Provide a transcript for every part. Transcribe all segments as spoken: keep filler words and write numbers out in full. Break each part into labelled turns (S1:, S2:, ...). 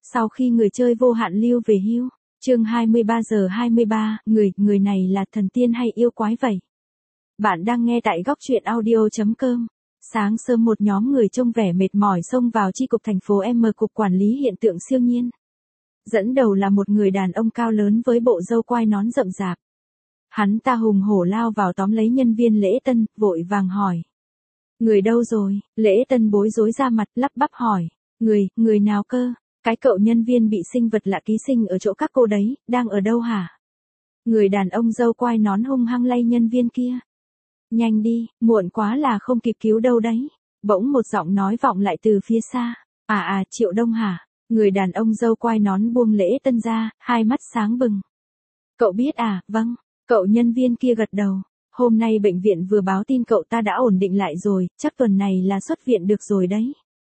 S1: Sau khi người chơi vô hạn lưu về hưu, chương hai mươi ba giờ hai mươi ba, người, người này là thần tiên hay yêu quái vậy? Bạn đang nghe tại góc truyện audio chấm com. Sáng sớm một nhóm người trông vẻ mệt mỏi xông vào chi cục thành phố M cục quản lý hiện tượng siêu nhiên. Dẫn đầu là một người đàn ông cao lớn với bộ râu quai nón rậm rạp. Hắn ta hùng hổ lao vào tóm lấy nhân viên lễ tân, vội vàng hỏi. Người đâu rồi? Lễ tân bối rối ra mặt, lắp bắp hỏi. Người, người nào cơ? Cái cậu nhân viên bị sinh vật lạ ký sinh ở chỗ các cô đấy, đang ở đâu hả? Người đàn ông râu quai nón hung hăng lay nhân viên kia. Nhanh đi, muộn quá là không kịp cứu đâu đấy. Bỗng một giọng nói vọng lại từ phía xa. À à, Triệu Đông hả? Người đàn ông râu quai nón buông lễ tân ra, hai mắt sáng bừng. Cậu biết à? Vâng. Cậu nhân viên kia gật đầu. Hôm nay bệnh viện vừa báo tin cậu ta đã ổn định lại rồi, chắc tuần này là xuất viện được rồi đấy.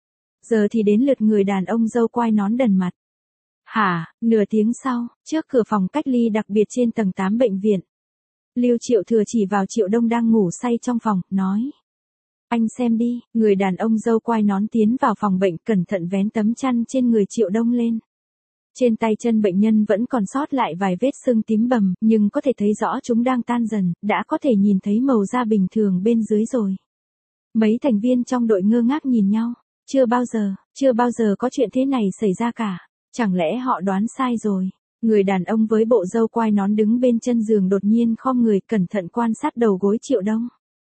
S1: Giờ thì đến lượt người đàn ông râu quai nón đần mặt. Hả? Nửa tiếng sau, trước cửa phòng cách ly đặc biệt trên tầng tám bệnh viện. Lưu Triệu Thừa chỉ vào Triệu Đông đang ngủ say trong phòng, nói. Anh xem đi, người đàn ông râu quai nón tiến vào phòng bệnh cẩn thận vén tấm chăn trên người Triệu Đông lên. Trên tay chân bệnh nhân vẫn còn sót lại vài vết sưng tím bầm, nhưng có thể thấy rõ chúng đang tan dần, đã có thể nhìn thấy màu da bình thường bên dưới rồi. Mấy thành viên trong đội ngơ ngác nhìn nhau. Chưa bao giờ, chưa bao giờ có chuyện thế này xảy ra cả. Chẳng lẽ họ đoán sai rồi? Người đàn ông với bộ râu quai nón đứng bên chân giường đột nhiên khom người cẩn thận quan sát đầu gối Triệu Đông.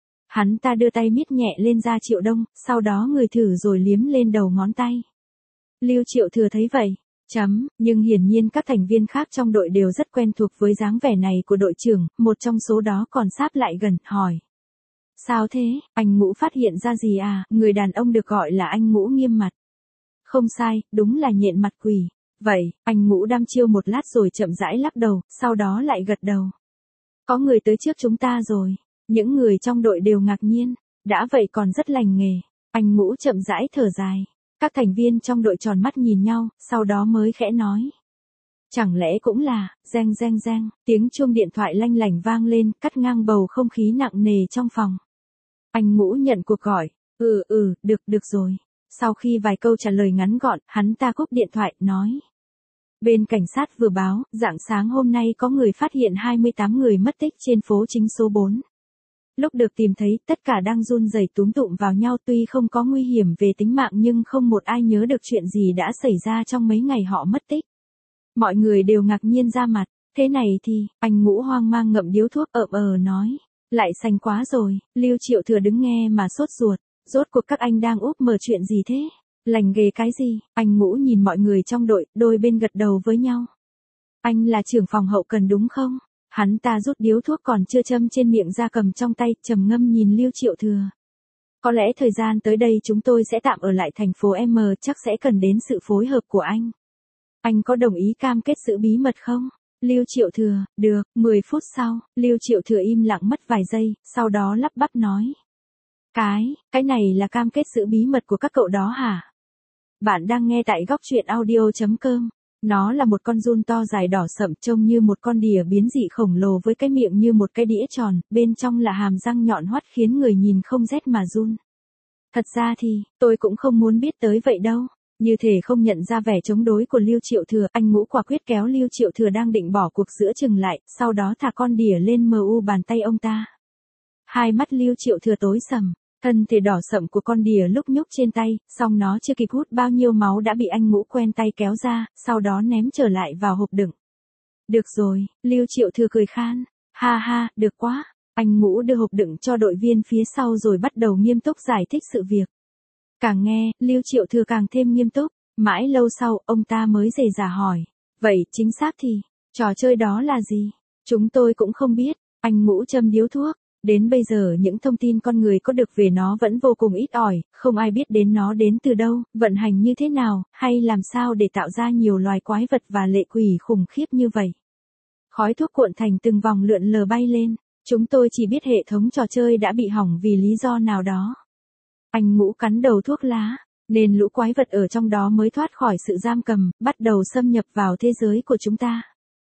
S1: Hắn ta đưa tay miết nhẹ lên da Triệu Đông, sau đó người thử rồi liếm lên đầu ngón tay. Lưu Triệu Thừa thấy vậy. Chấm, nhưng hiển nhiên các thành viên khác trong đội đều rất quen thuộc với dáng vẻ này của đội trưởng, một trong số đó còn sáp lại gần, hỏi. Sao thế, anh Ngũ phát hiện ra gì à? Người đàn ông được gọi là anh Ngũ nghiêm mặt. Không sai, đúng là nhện mặt quỷ. Vậy, anh Ngũ đăm chiêu một lát rồi chậm rãi lắc đầu, sau đó lại gật đầu. Có người tới trước chúng ta rồi. Những người trong đội đều ngạc nhiên. Đã vậy còn rất lành nghề. Anh Ngũ chậm rãi thở dài. Các thành viên trong đội tròn mắt nhìn nhau, sau đó mới khẽ nói. Chẳng lẽ cũng là, reng reng reng, tiếng chuông điện thoại lanh lảnh vang lên, cắt ngang bầu không khí nặng nề trong phòng. Anh Ngũ nhận cuộc gọi, ừ ừ, được, được rồi. Sau khi vài câu trả lời ngắn gọn, hắn ta cúp điện thoại, nói. Bên cảnh sát vừa báo, rạng sáng hôm nay có người phát hiện hai mươi tám người mất tích trên phố chính số bốn. Lúc được tìm thấy, tất cả đang run rẩy túm tụm vào nhau tuy không có nguy hiểm về tính mạng nhưng không một ai nhớ được chuyện gì đã xảy ra trong mấy ngày họ mất tích. Mọi người đều ngạc nhiên ra mặt, thế này thì, anh Ngũ hoang mang ngậm điếu thuốc ợm ờ nói. Lại xanh quá rồi, Lưu Triệu Thừa đứng nghe mà sốt ruột, rốt cuộc các anh đang úp mở chuyện gì thế? Lành nghề cái gì? Anh Ngũ nhìn mọi người trong đội, đôi bên gật đầu với nhau. Anh là trưởng phòng hậu cần đúng không? Hắn ta rút điếu thuốc còn chưa châm trên miệng ra cầm trong tay, trầm ngâm nhìn Lưu Triệu Thừa. Có lẽ thời gian tới đây chúng tôi sẽ tạm ở lại thành phố M, chắc sẽ cần đến sự phối hợp của anh. Anh có đồng ý cam kết giữ bí mật không? Lưu Triệu Thừa, được, mười phút sau, Lưu Triệu Thừa im lặng mất vài giây, sau đó lắp bắp nói. Cái, cái này là cam kết giữ bí mật của các cậu đó hả? Bạn đang nghe tại góc truyện audio chấm com. Nó là một con giun to dài đỏ sậm trông như một con đỉa biến dị khổng lồ với cái miệng như một cái đĩa tròn, bên trong là hàm răng nhọn hoắt khiến người nhìn không rét mà run. Thật ra thì, tôi cũng không muốn biết tới vậy đâu. Như thể không nhận ra vẻ chống đối của Lưu Triệu Thừa, anh Ngũ quả quyết kéo Lưu Triệu Thừa đang định bỏ cuộc giữa chừng lại, sau đó thả con đỉa lên mờ u bàn tay ông ta. Hai mắt Lưu Triệu Thừa tối sầm. Thân thể đỏ sậm của con đỉa lúc nhúc trên tay, song nó chưa kịp hút bao nhiêu máu đã bị anh Ngũ quen tay kéo ra, sau đó ném trở lại vào hộp đựng. Được rồi, Lưu Triệu Thừa cười khan. Ha ha, được quá. Anh Ngũ đưa hộp đựng cho đội viên phía sau rồi bắt đầu nghiêm túc giải thích sự việc. Càng nghe, Lưu Triệu Thừa càng thêm nghiêm túc. Mãi lâu sau, ông ta mới dè dà hỏi. Vậy, chính xác thì, trò chơi đó là gì? Chúng tôi cũng không biết. Anh Ngũ châm điếu thuốc. Đến bây giờ những thông tin con người có được về nó vẫn vô cùng ít ỏi, không ai biết đến nó đến từ đâu, vận hành như thế nào, hay làm sao để tạo ra nhiều loài quái vật và lệ quỷ khủng khiếp như vậy. Khói thuốc cuộn thành từng vòng lượn lờ bay lên, chúng tôi chỉ biết hệ thống trò chơi đã bị hỏng vì lý do nào đó. Anh Ngũ cắn đầu thuốc lá, nên lũ quái vật ở trong đó mới thoát khỏi sự giam cầm, bắt đầu xâm nhập vào thế giới của chúng ta.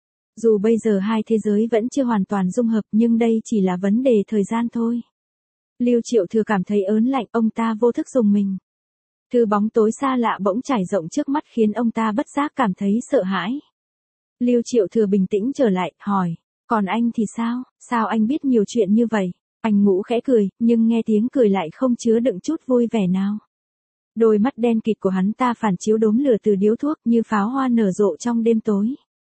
S1: Dù bây giờ hai thế giới vẫn chưa hoàn toàn dung hợp nhưng đây chỉ là vấn đề thời gian thôi. Lưu Triệu Thừa cảm thấy ớn lạnh, ông ta vô thức dùng mình. Thứ bóng tối xa lạ bỗng trải rộng trước mắt khiến ông ta bất giác cảm thấy sợ hãi. Lưu Triệu Thừa bình tĩnh trở lại, hỏi, còn anh thì sao, sao anh biết nhiều chuyện như vậy? Anh Ngũ khẽ cười, nhưng nghe tiếng cười lại không chứa đựng chút vui vẻ nào. Đôi mắt đen kịt của hắn ta phản chiếu đốm lửa từ điếu thuốc như pháo hoa nở rộ trong đêm tối.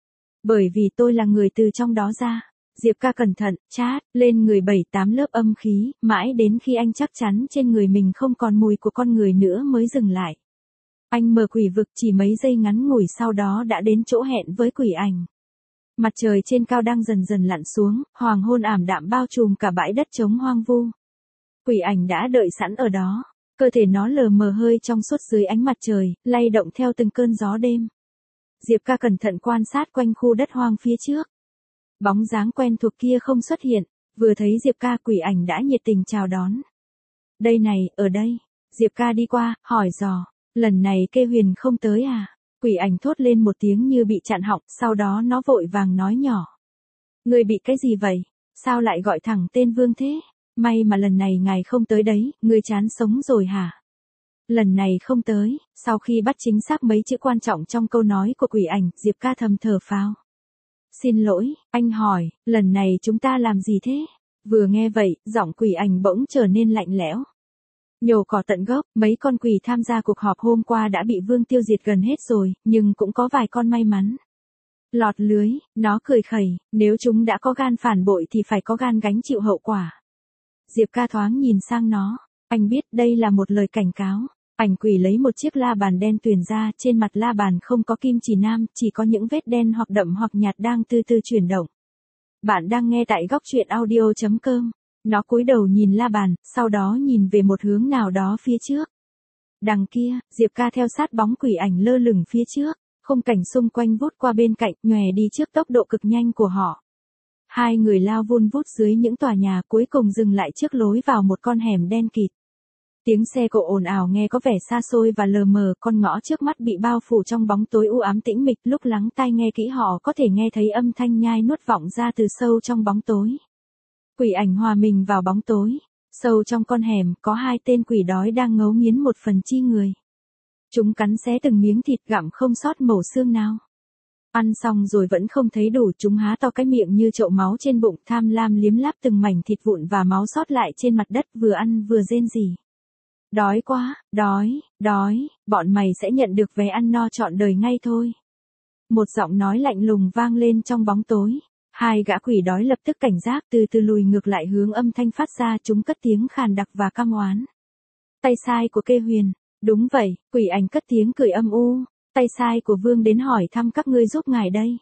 S1: Bởi vì tôi là người từ trong đó ra. Diệp ca cẩn thận, chát, lên người bảy tám lớp âm khí, mãi đến khi anh chắc chắn trên người mình không còn mùi của con người nữa mới dừng lại. Anh mở quỷ vực chỉ mấy giây ngắn ngủi sau đó đã đến chỗ hẹn với quỷ ảnh. Mặt trời trên cao đang dần dần lặn xuống, hoàng hôn ảm đạm bao trùm cả bãi đất trống hoang vu. Quỷ ảnh đã đợi sẵn ở đó, cơ thể nó lờ mờ hơi trong suốt dưới ánh mặt trời, lay động theo từng cơn gió đêm. Diệp ca cẩn thận quan sát quanh khu đất hoang phía trước. Bóng dáng quen thuộc kia không xuất hiện, vừa thấy Diệp ca quỷ ảnh đã nhiệt tình chào đón. Đây này, ở đây. Diệp ca đi qua, hỏi dò, lần này Kê Huyền không tới à? Quỷ ảnh thốt lên một tiếng như bị chặn họng, sau đó nó vội vàng nói nhỏ. Người bị cái gì vậy? Sao lại gọi thẳng tên Vương thế? May mà lần này ngài không tới đấy, người chán sống rồi hả? Lần này không tới, sau khi bắt chính xác mấy chữ quan trọng trong câu nói của quỷ ảnh, Diệp ca thầm thở phào. Xin lỗi, anh hỏi, lần này chúng ta làm gì thế? Vừa nghe vậy, giọng quỷ ảnh bỗng trở nên lạnh lẽo. Nhổ cỏ tận gốc, mấy con quỷ tham gia cuộc họp hôm qua đã bị Vương tiêu diệt gần hết rồi, nhưng cũng có vài con may mắn. Lọt lưới, nó cười khẩy, nếu chúng đã có gan phản bội thì phải có gan gánh chịu hậu quả. Diệp ca thoáng nhìn sang nó, anh biết đây là một lời cảnh cáo. Ảnh quỷ lấy một chiếc la bàn đen tuyền ra, trên mặt la bàn không có kim chỉ nam, chỉ có những vết đen hoặc đậm hoặc nhạt đang từ từ chuyển động. Bạn đang nghe tại góc truyện audio chấm com. Nó cúi đầu nhìn la bàn, sau đó nhìn về một hướng nào đó phía trước. Đằng kia, Diệp ca theo sát bóng quỷ ảnh lơ lửng phía trước, khung cảnh xung quanh vút qua bên cạnh, nhòe đi trước tốc độ cực nhanh của họ. Hai người lao vun vút dưới những tòa nhà, cuối cùng dừng lại trước lối vào một con hẻm đen kịt. Tiếng xe cộ ồn ào nghe có vẻ xa xôi và lờ mờ, con ngõ trước mắt bị bao phủ trong bóng tối u ám tĩnh mịch, lúc lắng tai nghe kỹ họ có thể nghe thấy âm thanh nhai nuốt vọng ra từ sâu trong bóng tối. Quỷ ảnh hòa mình vào bóng tối, sâu trong con hẻm có hai tên quỷ đói đang ngấu nghiến một phần chi người. Chúng cắn xé từng miếng thịt gặm không sót mẩu xương nào. Ăn xong rồi vẫn không thấy đủ, chúng há to cái miệng như chậu máu trên bụng, tham lam liếm láp từng mảnh thịt vụn và máu sót lại trên mặt đất, vừa ăn vừa rên rỉ. Đói quá, đói, đói, bọn mày sẽ nhận được vé ăn no trọn đời ngay thôi. Một giọng nói lạnh lùng vang lên trong bóng tối. Hai gã quỷ đói lập tức cảnh giác, từ từ lùi ngược lại hướng âm thanh phát ra, chúng cất tiếng khàn đặc và căm oán. Tay sai của Kê Huyền. Đúng vậy, quỷ ảnh cất tiếng cười âm u. Tay sai của Vương đến hỏi thăm các ngươi giúp ngài đây.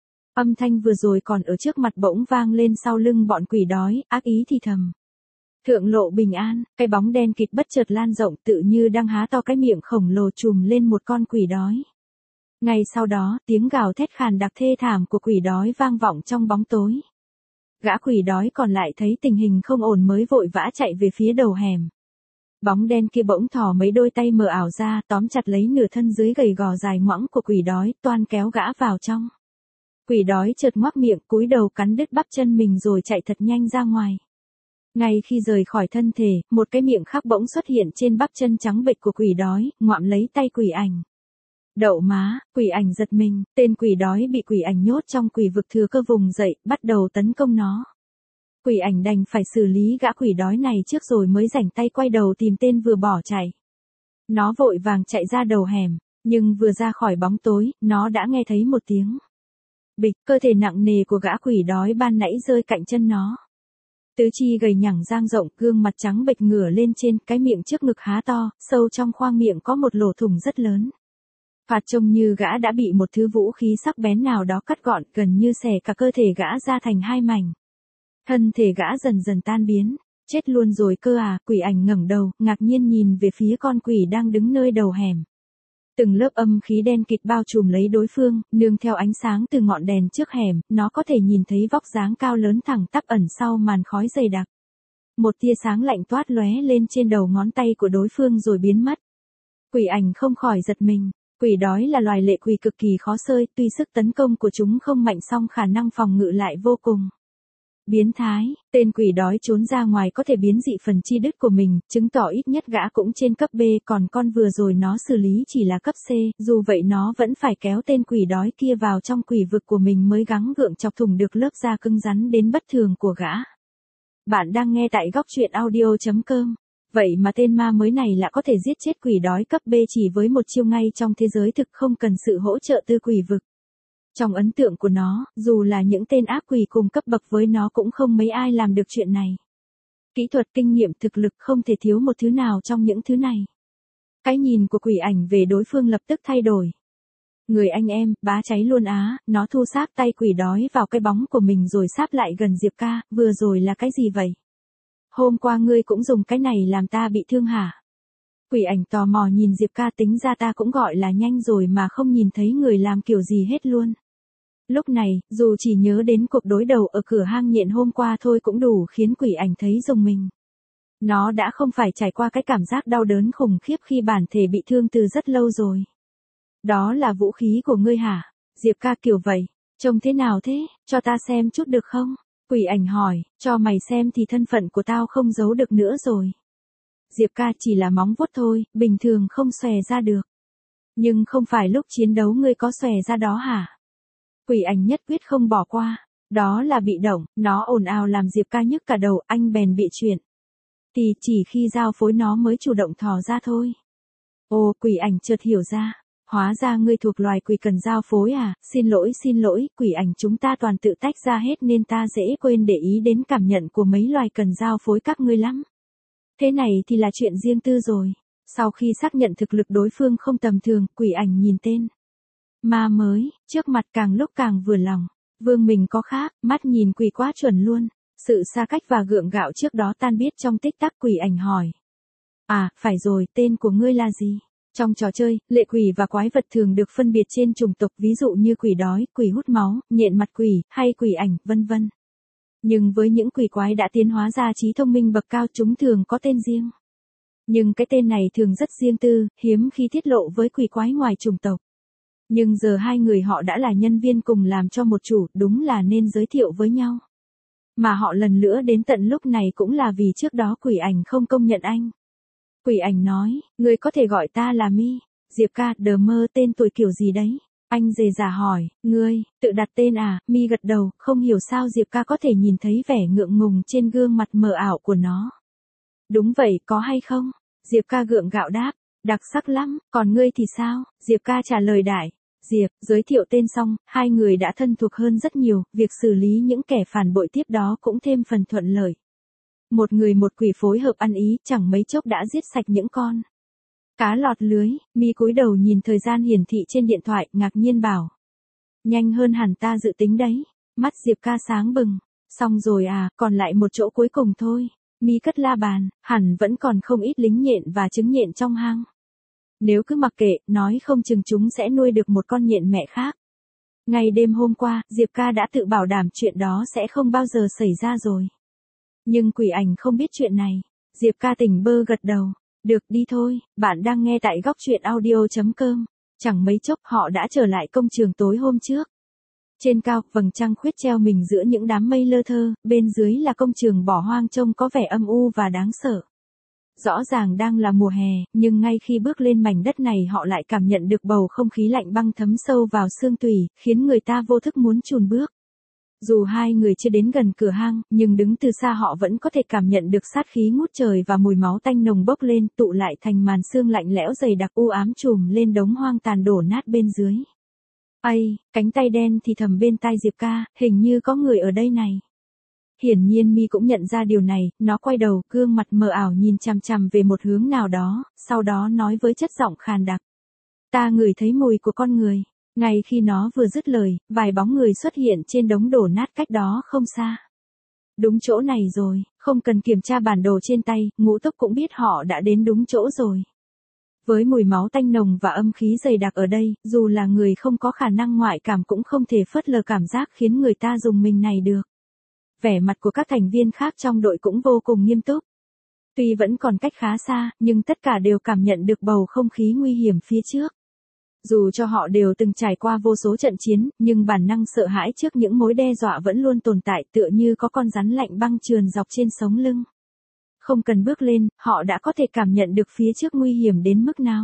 S1: Âm thanh vừa rồi còn ở trước mặt bỗng vang lên sau lưng bọn quỷ đói, ác ý thì thầm. Thượng lộ bình an, cái bóng đen kịt bất chợt lan rộng, tự như đang há to cái miệng khổng lồ trùm lên một con quỷ đói. Ngay sau đó, tiếng gào thét khàn đặc thê thảm của quỷ đói vang vọng trong bóng tối. Gã quỷ đói còn lại thấy tình hình không ổn mới vội vã chạy về phía đầu hẻm. Bóng đen kia bỗng thò mấy đôi tay mờ ảo ra, tóm chặt lấy nửa thân dưới gầy gò dài ngoẵng của quỷ đói, toan kéo gã vào trong. Quỷ đói chợt ngoác miệng, cúi đầu cắn đứt bắp chân mình rồi chạy thật nhanh ra ngoài. Ngay khi rời khỏi thân thể, một cái miệng khác bỗng xuất hiện trên bắp chân trắng bệch của quỷ đói, ngoạm lấy tay quỷ ảnh. Đậu má, quỷ ảnh giật mình, tên quỷ đói bị quỷ ảnh nhốt trong quỷ vực thừa cơ vùng dậy, bắt đầu tấn công nó. Quỷ ảnh đành phải xử lý gã quỷ đói này trước rồi mới rảnh tay quay đầu tìm tên vừa bỏ chạy. Nó vội vàng chạy ra đầu hẻm, nhưng vừa ra khỏi bóng tối, nó đã nghe thấy một tiếng bịch, cơ thể nặng nề của gã quỷ đói ban nãy rơi cạnh chân nó. Tứ chi gầy nhẳng dang rộng, gương mặt trắng bệch ngửa lên trên, cái miệng trước ngực há to, sâu trong khoang miệng có một lỗ thủng rất lớn. Thoạt trông như gã đã bị một thứ vũ khí sắc bén nào đó cắt gọn, gần như xẻ cả cơ thể gã ra thành hai mảnh. Thân thể gã dần dần tan biến. Chết luôn rồi cơ à? Quỷ ảnh ngẩng đầu, ngạc nhiên nhìn về phía con quỷ đang đứng nơi đầu hẻm. Từng lớp âm khí đen kịt bao trùm lấy đối phương, nương theo ánh sáng từ ngọn đèn trước hẻm, nó có thể nhìn thấy vóc dáng cao lớn thẳng tắp ẩn sau màn khói dày đặc. Một tia sáng lạnh toát lóe lên trên đầu ngón tay của đối phương rồi biến mất. Quỷ ảnh không khỏi giật mình. Quỷ đói là loài lệ quỷ cực kỳ khó xơi, tuy sức tấn công của chúng không mạnh song khả năng phòng ngự lại vô cùng Biến thái, tên quỷ đói trốn ra ngoài có thể biến dị phần chi đứt của mình, chứng tỏ ít nhất gã cũng trên cấp B, còn con vừa rồi nó xử lý chỉ là cấp C, dù vậy nó vẫn phải kéo tên quỷ đói kia vào trong quỷ vực của mình mới gắng gượng chọc thủng được lớp da cứng rắn đến bất thường của gã. Bạn đang nghe tại góc truyện audio chấm com. Vậy mà tên ma mới này lại có thể giết chết quỷ đói cấp B chỉ với một chiêu ngay trong thế giới thực không cần sự hỗ trợ từ quỷ vực. Trong ấn tượng của nó, dù là những tên ác quỷ cùng cấp bậc với nó cũng không mấy ai làm được chuyện này. Kỹ thuật, kinh nghiệm, thực lực không thể thiếu một thứ nào trong những thứ này. Cái nhìn của quỷ ảnh về đối phương lập tức thay đổi. Người anh em, bá cháy luôn á, nó thu sáp tay quỷ đói vào cái bóng của mình rồi sáp lại gần Diệp ca, vừa rồi là cái gì vậy? Hôm qua ngươi cũng dùng cái này làm ta bị thương hả? Quỷ ảnh tò mò nhìn Diệp ca, tính ra ta cũng gọi là nhanh rồi mà không nhìn thấy người làm kiểu gì hết luôn. Lúc này, dù chỉ nhớ đến cuộc đối đầu ở cửa hang nhện hôm qua thôi cũng đủ khiến quỷ ảnh thấy rùng mình. Nó đã không phải trải qua cái cảm giác đau đớn khủng khiếp khi bản thể bị thương từ rất lâu rồi. Đó là vũ khí của ngươi hả? Diệp ca kiểu vậy, trông thế nào thế, cho ta xem chút được không? Quỷ ảnh hỏi, cho mày xem thì thân phận của tao không giấu được nữa rồi. Diệp ca chỉ là móng vuốt thôi, bình thường không xòe ra được. Nhưng không phải lúc chiến đấu ngươi có xòe ra đó hả? Quỷ ảnh nhất quyết không bỏ qua. Đó là bị động, nó ồn ào làm Diệp ca nhức cả đầu, anh bèn bị chuyện. Thì chỉ khi giao phối nó mới chủ động thò ra thôi. Ồ, quỷ ảnh chợt hiểu ra. Hóa ra ngươi thuộc loài quỷ cần giao phối à, xin lỗi xin lỗi, quỷ ảnh chúng ta toàn tự tách ra hết nên ta dễ quên để ý đến cảm nhận của mấy loài cần giao phối các ngươi lắm. Thế này thì là chuyện riêng tư rồi. Sau khi xác nhận thực lực đối phương không tầm thường, quỷ ảnh nhìn tên ma mới, trước mặt càng lúc càng vừa lòng. Vương mình có khác, mắt nhìn quỷ quá chuẩn luôn. Sự xa cách và gượng gạo trước đó tan biết trong tích tắc, quỷ ảnh hỏi. À, phải rồi, tên của ngươi là gì? Trong trò chơi, lệ quỷ và quái vật thường được phân biệt trên chủng tộc, ví dụ như quỷ đói, quỷ hút máu, nhện mặt quỷ, hay quỷ ảnh, vân vân. Nhưng với những quỷ quái đã tiến hóa ra trí thông minh bậc cao, chúng thường có tên riêng. Nhưng cái tên này thường rất riêng tư, hiếm khi tiết lộ với quỷ quái ngoài chủng tộc. Nhưng giờ hai người họ đã là nhân viên cùng làm cho một chủ, đúng là nên giới thiệu với nhau. Mà họ lần nữa đến tận lúc này cũng là vì trước đó quỷ ảnh không công nhận anh. Quỷ ảnh nói, ngươi có thể gọi ta là Mi. Diệp ca, đờ mơ, tên tuổi kiểu gì đấy? Anh dè dà hỏi, ngươi, tự đặt tên à? Mi gật đầu, không hiểu sao Diệp ca có thể nhìn thấy vẻ ngượng ngùng trên gương mặt mờ ảo của nó. Đúng vậy, có hay không? Diệp ca gượng gạo đáp, đặc sắc lắm, còn ngươi thì sao? Diệp ca trả lời đại. Diệp, giới thiệu tên xong, hai người đã thân thuộc hơn rất nhiều, việc xử lý những kẻ phản bội tiếp đó cũng thêm phần thuận lợi. Một người một quỷ phối hợp ăn ý, chẳng mấy chốc đã giết sạch những con cá lọt lưới. Mi cúi đầu nhìn thời gian hiển thị trên điện thoại, ngạc nhiên bảo. Nhanh hơn hẳn ta dự tính đấy. Mắt Diệp ca sáng bừng. Xong rồi à, còn lại một chỗ cuối cùng thôi. Mi cất la bàn, hẳn vẫn còn không ít lính nhện và trứng nhện trong hang. Nếu cứ mặc kệ, nói không chừng chúng sẽ nuôi được một con nhện mẹ khác. Ngày đêm hôm qua, Diệp ca đã tự bảo đảm chuyện đó sẽ không bao giờ xảy ra rồi. Nhưng quỷ ảnh không biết chuyện này. Diệp ca tỉnh bơ gật đầu. Được, đi thôi, bạn đang nghe tại góc truyện audio chấm com. Chẳng mấy chốc họ đã trở lại công trường tối hôm trước. Trên cao, vầng trăng khuyết treo mình giữa những đám mây lơ thơ, bên dưới là công trường bỏ hoang trông có vẻ âm u và đáng sợ. Rõ ràng đang là mùa hè, nhưng ngay khi bước lên mảnh đất này họ lại cảm nhận được bầu không khí lạnh băng thấm sâu vào xương tủy, khiến người ta vô thức muốn chùn bước. Dù hai người chưa đến gần cửa hang, nhưng đứng từ xa họ vẫn có thể cảm nhận được sát khí ngút trời và mùi máu tanh nồng bốc lên, tụ lại thành màn sương lạnh lẽo dày đặc u ám trùm lên đống hoang tàn đổ nát bên dưới. Ây, cánh tay đen thì thầm bên tai Diệp ca, hình như có người ở đây này. Hiển nhiên Mi cũng nhận ra điều này, nó quay đầu, gương mặt mờ ảo nhìn chằm chằm về một hướng nào đó, sau đó nói với chất giọng khàn đặc. Ta ngửi thấy mùi của con người. Ngay khi nó vừa dứt lời, vài bóng người xuất hiện trên đống đổ nát cách đó không xa. Đúng chỗ này rồi, không cần kiểm tra bản đồ trên tay, ngũ tốc cũng biết họ đã đến đúng chỗ rồi. Với mùi máu tanh nồng và âm khí dày đặc ở đây, dù là người không có khả năng ngoại cảm cũng không thể phớt lờ cảm giác khiến người ta rùng mình này được. Vẻ mặt của các thành viên khác trong đội cũng vô cùng nghiêm túc. Tuy vẫn còn cách khá xa, nhưng tất cả đều cảm nhận được bầu không khí nguy hiểm phía trước. Dù cho họ đều từng trải qua vô số trận chiến, nhưng bản năng sợ hãi trước những mối đe dọa vẫn luôn tồn tại tựa như có con rắn lạnh băng trườn dọc trên sống lưng. Không cần bước lên, họ đã có thể cảm nhận được phía trước nguy hiểm đến mức nào.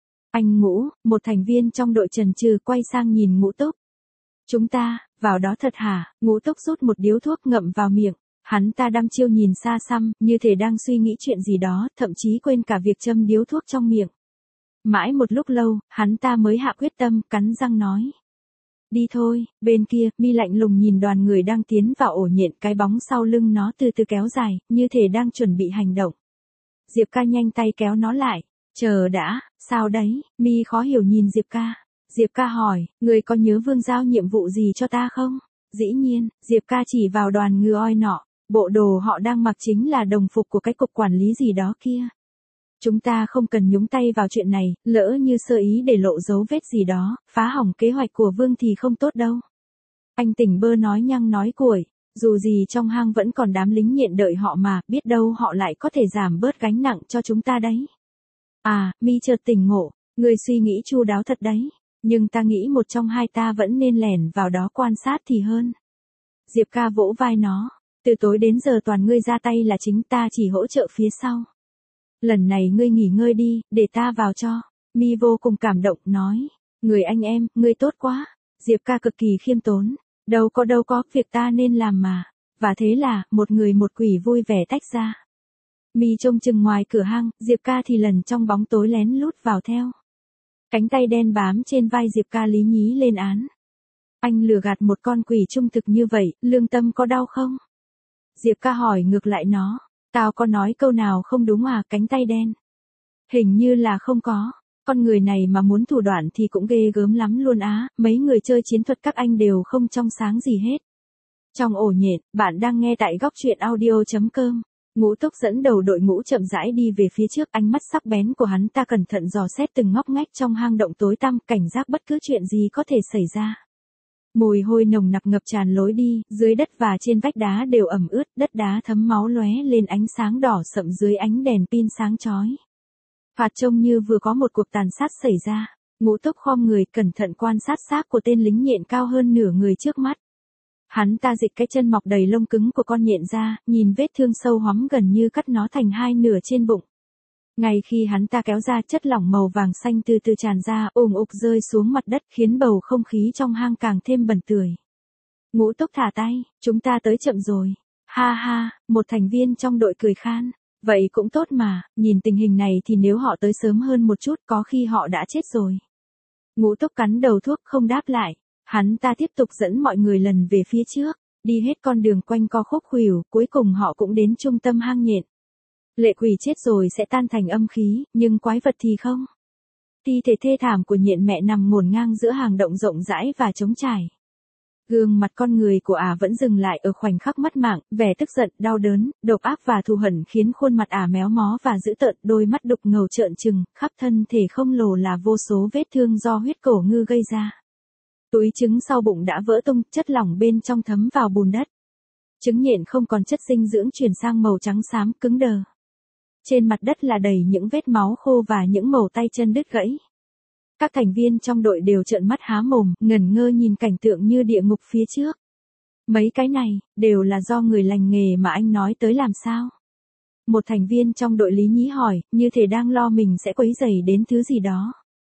S1: Anh Ngũ, một thành viên trong đội chần chừ quay sang nhìn Ngũ Túc. Chúng ta, vào đó thật hả? Ngũ Túc rút một điếu thuốc ngậm vào miệng. Hắn ta đăm chiêu nhìn xa xăm, như thể đang suy nghĩ chuyện gì đó, thậm chí quên cả việc châm điếu thuốc trong miệng. Mãi một lúc lâu, hắn ta mới hạ quyết tâm, cắn răng nói. Đi thôi. Bên kia, Mi lạnh lùng nhìn đoàn người đang tiến vào ổ nhện, cái bóng sau lưng nó từ từ kéo dài, như thể đang chuẩn bị hành động. Diệp Ca nhanh tay kéo nó lại. Chờ đã, sao đấy? Mi khó hiểu nhìn Diệp Ca. Diệp Ca hỏi, người có nhớ Vương giao nhiệm vụ gì cho ta không? Dĩ nhiên, Diệp Ca chỉ vào đoàn ngựa oi nọ. Bộ đồ họ đang mặc chính là đồng phục của cái cục quản lý gì đó kia. Chúng ta không cần nhúng tay vào chuyện này, lỡ như sơ ý để lộ dấu vết gì đó, phá hỏng kế hoạch của Vương thì không tốt đâu. Anh Tỉnh Bơ nói nhăng nói cuội, dù gì trong hang vẫn còn đám lính nhện đợi họ mà, biết đâu họ lại có thể giảm bớt gánh nặng cho chúng ta đấy. À, Mi chợt tỉnh ngộ, người suy nghĩ chu đáo thật đấy, nhưng ta nghĩ một trong hai ta vẫn nên lẻn vào đó quan sát thì hơn. Diệp Ca vỗ vai nó, từ tối đến giờ toàn ngươi ra tay là chính, ta chỉ hỗ trợ phía sau. Lần này ngươi nghỉ ngơi đi, để ta vào cho. Mi vô cùng cảm động, nói. Người anh em, ngươi tốt quá. Diệp Ca cực kỳ khiêm tốn. Đâu có đâu có, việc ta nên làm mà. Và thế là, một người một quỷ vui vẻ tách ra. Mi trông chừng ngoài cửa hang, Diệp Ca thì lần trong bóng tối lén lút vào theo. Cánh tay đen bám trên vai Diệp Ca lý nhí lên án. Anh lừa gạt một con quỷ trung thực như vậy, lương tâm có đau không? Diệp Ca hỏi ngược lại nó. Tao có nói câu nào không đúng à? Cánh tay đen. Hình như là không có. Con người này mà muốn thủ đoạn thì cũng ghê gớm lắm luôn á. Mấy người chơi chiến thuật các anh đều không trong sáng gì hết. Trong ổ nhện, bạn đang nghe tại góc truyện audio chấm com. Ngũ Túc dẫn đầu đội ngũ chậm rãi đi về phía trước, ánh mắt sắc bén của hắn ta cẩn thận dò xét từng ngóc ngách trong hang động tối tăm, cảnh giác bất cứ chuyện gì có thể xảy ra. Mùi hôi nồng nặc ngập tràn lối đi, dưới đất và trên vách đá đều ẩm ướt, đất đá thấm máu lóe lên ánh sáng đỏ sậm dưới ánh đèn pin sáng chói. Thoạt trông như vừa có một cuộc tàn sát xảy ra. Ngũ Túc khom người cẩn thận quan sát xác của tên lính nhện cao hơn nửa người trước mắt. Hắn ta dịch cái chân mọc đầy lông cứng của con nhện ra, nhìn vết thương sâu hoắm gần như cắt nó thành hai nửa trên bụng. Ngay khi hắn ta kéo ra, chất lỏng màu vàng xanh từ từ tràn ra, ùm ục rơi xuống mặt đất, khiến bầu không khí trong hang càng thêm bẩn tưởi. Ngũ Túc thả tay, chúng ta tới chậm rồi. Ha ha, một thành viên trong đội cười khan. Vậy cũng tốt mà, nhìn tình hình này thì nếu họ tới sớm hơn một chút có khi họ đã chết rồi. Ngũ Túc cắn đầu thuốc không đáp lại. Hắn ta tiếp tục dẫn mọi người lần về phía trước, đi hết con đường quanh co khúc khuỷu, cuối cùng họ cũng đến trung tâm hang nhện. Lệ quỷ chết rồi sẽ tan thành âm khí, nhưng quái vật thì không. Thi thể thê thảm của nhện mẹ nằm ngổn ngang giữa hang động rộng rãi và trống trải. Gương mặt con người của ả vẫn dừng lại ở khoảnh khắc mất mạng, vẻ tức giận, đau đớn, độc ác và thù hận khiến khuôn mặt ả méo mó và dữ tợn, đôi mắt đục ngầu trợn trừng, khắp thân thể không lồ là vô số vết thương do huyết cổ ngư gây ra. Túi trứng sau bụng đã vỡ tung, chất lỏng bên trong thấm vào bùn đất. Trứng nhện không còn chất dinh dưỡng chuyển sang màu trắng xám cứng đờ. Trên mặt đất là đầy những vết máu khô và những mẩu tay chân đứt gãy. Các thành viên trong đội đều trợn mắt há mồm, ngẩn ngơ nhìn cảnh tượng như địa ngục phía trước. Mấy cái này, đều là do người lành nghề mà anh nói tới làm sao? Một thành viên trong đội lý nhí hỏi, như thể đang lo mình sẽ quấy rầy đến thứ gì đó.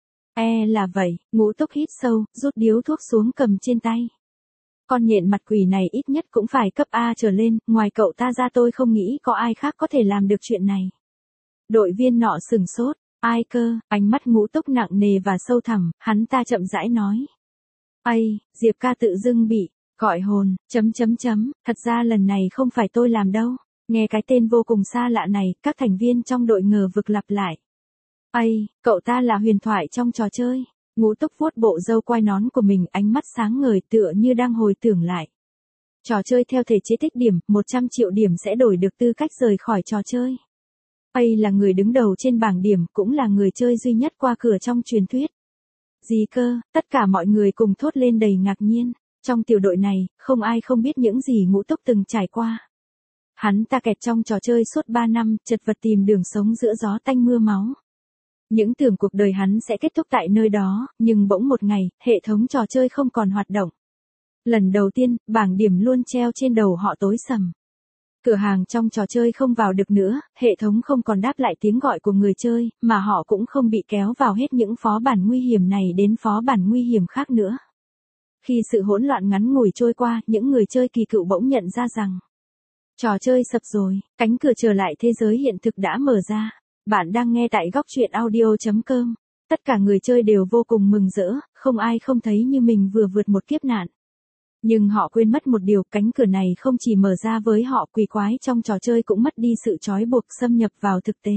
S1: E là vậy, Ngũ Túc hít sâu, rút điếu thuốc xuống cầm trên tay. Con nhện mặt quỷ này ít nhất cũng phải cấp A trở lên, ngoài cậu ta ra tôi không nghĩ có ai khác có thể làm được chuyện này. Đội viên nọ sừng sốt, ai cơ? Ánh mắt Ngũ Túc nặng nề và sâu thẳm, hắn ta chậm rãi nói. Ây, Diệp Ca tự dưng bị, gọi hồn, chấm chấm chấm, thật ra lần này không phải tôi làm đâu. Nghe cái tên vô cùng xa lạ này, các thành viên trong đội ngờ vực lặp lại. Ây, cậu ta là huyền thoại trong trò chơi. Ngũ Túc vuốt bộ râu quai nón của mình, ánh mắt sáng ngời tựa như đang hồi tưởng lại. Trò chơi theo thể chế tích điểm, một trăm triệu điểm sẽ đổi được tư cách rời khỏi trò chơi. Ây là người đứng đầu trên bảng điểm, cũng là người chơi duy nhất qua cửa trong truyền thuyết. Gì cơ? Tất cả mọi người cùng thốt lên đầy ngạc nhiên. Trong tiểu đội này, không ai không biết những gì Ngũ Túc từng trải qua. Hắn ta kẹt trong trò chơi suốt ba năm, chật vật tìm đường sống giữa gió tanh mưa máu. Những tưởng cuộc đời hắn sẽ kết thúc tại nơi đó, nhưng bỗng một ngày, hệ thống trò chơi không còn hoạt động. Lần đầu tiên, bảng điểm luôn treo trên đầu họ tối sầm. Cửa hàng trong trò chơi không vào được nữa, hệ thống không còn đáp lại tiếng gọi của người chơi, mà họ cũng không bị kéo vào hết những phó bản nguy hiểm này đến phó bản nguy hiểm khác nữa. Khi sự hỗn loạn ngắn ngủi trôi qua, những người chơi kỳ cựu bỗng nhận ra rằng trò chơi sập rồi, cánh cửa trở lại thế giới hiện thực đã mở ra. Bạn đang nghe tại góc truyện audio chấm com. Tất cả người chơi đều vô cùng mừng rỡ, không ai không thấy như mình vừa vượt một kiếp nạn. Nhưng họ quên mất một điều, cánh cửa này không chỉ mở ra với họ, quỷ quái trong trò chơi cũng mất đi sự trói buộc, xâm nhập vào thực tế.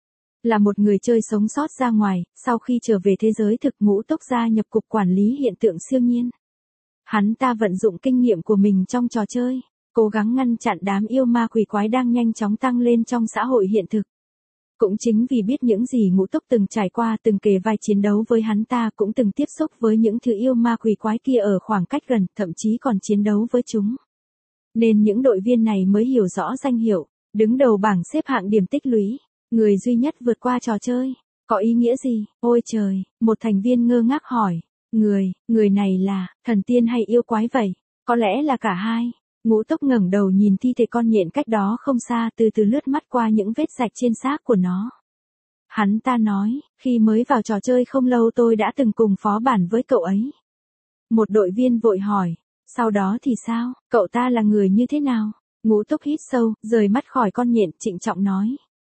S1: Là một người chơi sống sót ra ngoài, sau khi trở về thế giới thực, Ngũ Tốc gia nhập cục quản lý hiện tượng siêu nhiên. Hắn ta vận dụng kinh nghiệm của mình trong trò chơi, cố gắng ngăn chặn đám yêu ma quỷ quái đang nhanh chóng tăng lên trong xã hội hiện thực. Cũng chính vì biết những gì Ngũ Tốc từng trải qua, từng kề vai chiến đấu với hắn ta, cũng từng tiếp xúc với những thứ yêu ma quỷ quái kia ở khoảng cách gần, thậm chí còn chiến đấu với chúng. Nên những đội viên này mới hiểu rõ danh hiệu, đứng đầu bảng xếp hạng điểm tích lũy, người duy nhất vượt qua trò chơi. Có ý nghĩa gì? Ôi trời, một thành viên ngơ ngác hỏi. Người, người này là, thần tiên hay yêu quái vậy? Có lẽ là cả hai. Ngũ Tốc ngẩng đầu nhìn thi thể con nhện cách đó không xa, từ từ lướt mắt qua những vết rạch trên xác của nó. Hắn ta nói, khi mới vào trò chơi không lâu tôi đã từng cùng phó bản với cậu ấy. Một đội viên vội hỏi, sau đó thì sao, cậu ta là người như thế nào? Ngũ Tốc hít sâu, rời mắt khỏi con nhện, trịnh trọng nói.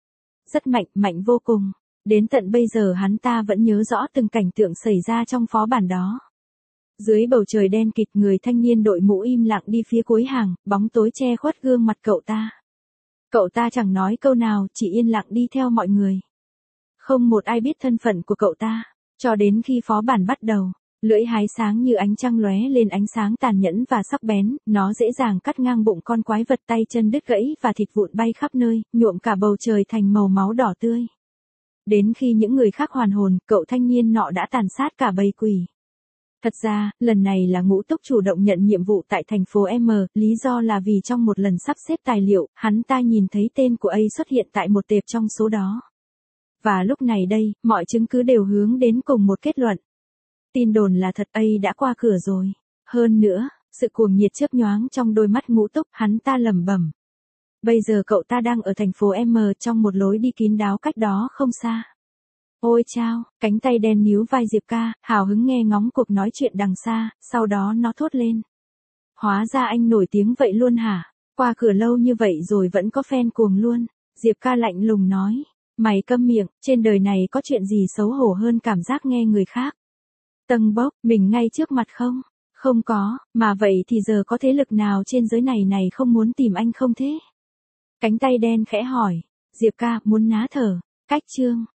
S1: Rất mạnh, mạnh vô cùng. Đến tận bây giờ hắn ta vẫn nhớ rõ từng cảnh tượng xảy ra trong phó bản đó. Dưới bầu trời đen kịt, người thanh niên đội mũ im lặng đi phía cuối hàng, bóng tối che khuất gương mặt cậu ta. Cậu ta chẳng nói câu nào, chỉ yên lặng đi theo mọi người. Không một ai biết thân phận của cậu ta, cho đến khi phó bản bắt đầu. Lưỡi hái sáng như ánh trăng lóe lên ánh sáng tàn nhẫn và sắc bén, nó dễ dàng cắt ngang bụng con quái vật, tay chân đứt gãy và thịt vụn bay khắp nơi, nhuộm cả bầu trời thành màu máu đỏ tươi. Đến khi những người khác hoàn hồn, cậu thanh niên nọ đã tàn sát cả bầy quỷ. Thật ra, lần này là Ngũ Tốc chủ động nhận nhiệm vụ tại thành phố M, lý do là vì trong một lần sắp xếp tài liệu, hắn ta nhìn thấy tên của A xuất hiện tại một tệp trong số đó. Và lúc này đây, mọi chứng cứ đều hướng đến cùng một kết luận. Tin đồn là thật, A đã qua cửa rồi. Hơn nữa, sự cuồng nhiệt chớp nhoáng trong đôi mắt Ngũ Tốc, hắn ta lẩm bẩm. Bây giờ cậu ta đang ở thành phố M, trong một lối đi kín đáo cách đó không xa. Ôi chao, cánh tay đen níu vai Diệp Ca, hào hứng nghe ngóng cuộc nói chuyện đằng xa, sau đó nó thốt lên. Hóa ra anh nổi tiếng vậy luôn hả? Qua cửa lâu như vậy rồi vẫn có fan cuồng luôn. Diệp Ca lạnh lùng nói. Mày câm miệng, trên đời này có chuyện gì xấu hổ hơn cảm giác nghe người khác tâng bốc mình ngay trước mặt không? Không có, mà vậy thì giờ có thế lực nào trên giới này này không muốn tìm anh không thế? Cánh tay đen khẽ hỏi. Diệp Ca muốn ná thở. Cách chương.